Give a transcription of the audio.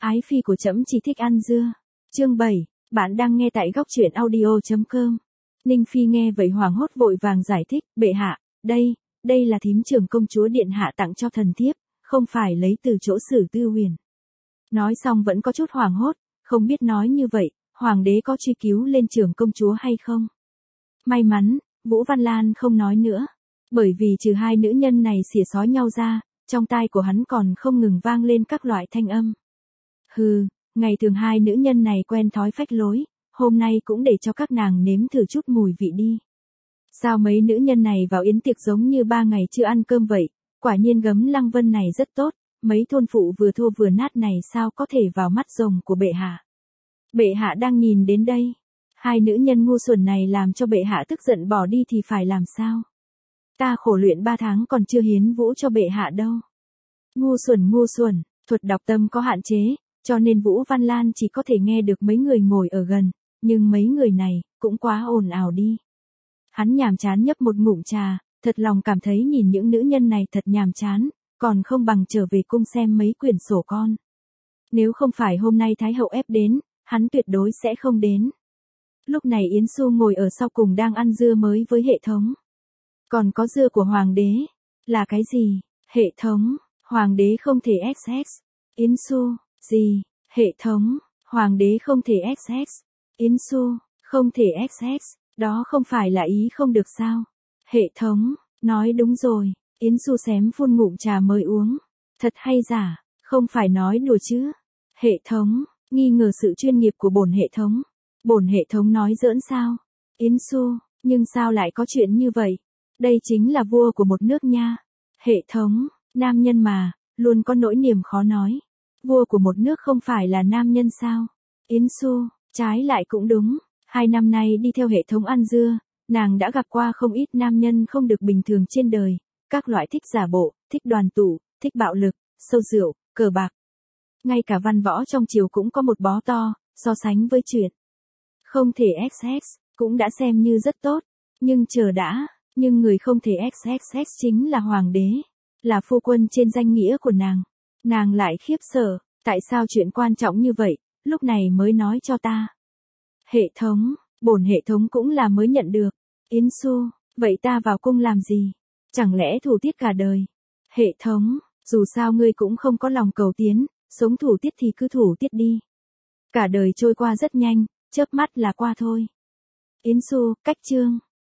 Ái phi của trẫm chỉ thích ăn dưa. Chương 7, bạn đang nghe tại góc truyện audio.com. Ninh Phi nghe vậy hoảng hốt vội vàng giải thích, bệ hạ, đây là thím trưởng công chúa điện hạ tặng cho thần thiếp, không phải lấy từ chỗ Sử Tư Huyền. Nói xong vẫn có chút hoảng hốt, không biết nói như vậy, hoàng đế có truy cứu lên trưởng công chúa hay không. May mắn, Vũ Văn Lan không nói nữa, bởi vì trừ hai nữ nhân này xỉa xói nhau ra, trong tai của hắn còn không ngừng vang lên các loại thanh âm. Hừ, ngày thường hai nữ nhân này quen thói phách lối, hôm nay cũng để cho các nàng nếm thử chút mùi vị đi. Sao mấy nữ nhân này vào yến tiệc giống như 3 ngày chưa ăn cơm vậy, quả nhiên gấm Lăng Vân này rất tốt, mấy thôn phụ vừa thô vừa nát này sao có thể vào mắt rồng của bệ hạ. Bệ hạ đang nhìn đến đây, hai nữ nhân ngu xuẩn này làm cho bệ hạ tức giận bỏ đi thì phải làm sao? Ta khổ luyện 3 tháng còn chưa hiến vũ cho bệ hạ đâu. Ngu xuẩn, thuật đọc tâm có hạn chế, cho nên Vũ Văn Lan chỉ có thể nghe được mấy người ngồi ở gần, nhưng mấy người này cũng quá ồn ào đi. Hắn nhàm chán nhấp một ngụm trà, thật lòng cảm thấy nhìn những nữ nhân này thật nhàm chán, còn không bằng trở về cung xem mấy quyển sổ con. Nếu không phải hôm nay Thái hậu ép đến, hắn tuyệt đối sẽ không đến. Lúc này Yến Xu ngồi ở sau cùng đang ăn dưa mới với hệ thống. Còn có dưa của hoàng đế. Là cái gì? Hệ thống, hoàng đế không thể XX. Yến Xu, gì? Hệ thống, hoàng đế không thể XX. Yến Xu, không thể XX. Đó không phải là ý không được sao? Hệ thống, nói đúng rồi. Yến Xu xém phun ngụm trà mới uống. Thật hay giả, không phải nói đùa chứ. Hệ thống, nghi ngờ sự chuyên nghiệp của bổn hệ thống. Bổn hệ thống nói giỡn sao? Yến Xu, nhưng sao lại có chuyện như vậy? Đây chính là vua của một nước nha. Hệ thống, nam nhân mà, luôn có nỗi niềm khó nói. Vua của một nước không phải là nam nhân sao? Yến Xu, trái lại cũng đúng. 2 năm nay đi theo hệ thống ăn dưa, nàng đã gặp qua không ít nam nhân không được bình thường trên đời. Các loại thích giả bộ, thích đoàn tụ, thích bạo lực, sâu rượu, cờ bạc. Ngay cả văn võ trong triều cũng có một bó to, so sánh với chuyện không thể XX, cũng đã xem như rất tốt. Nhưng chờ đã, nhưng người không thể XXX chính là hoàng đế, là phu quân trên danh nghĩa của nàng. Nàng lại khiếp sợ, tại sao chuyện quan trọng như vậy, lúc này mới nói cho ta. Hệ thống, bổn hệ thống cũng là mới nhận được. Yến Xu, vậy ta vào cung làm gì? Chẳng lẽ thủ tiết cả đời? Hệ thống, dù sao ngươi cũng không có lòng cầu tiến, sống thủ tiết thì cứ thủ tiết đi. Cả đời trôi qua rất nhanh, chớp mắt là qua thôi. Yến Xu, cách chương.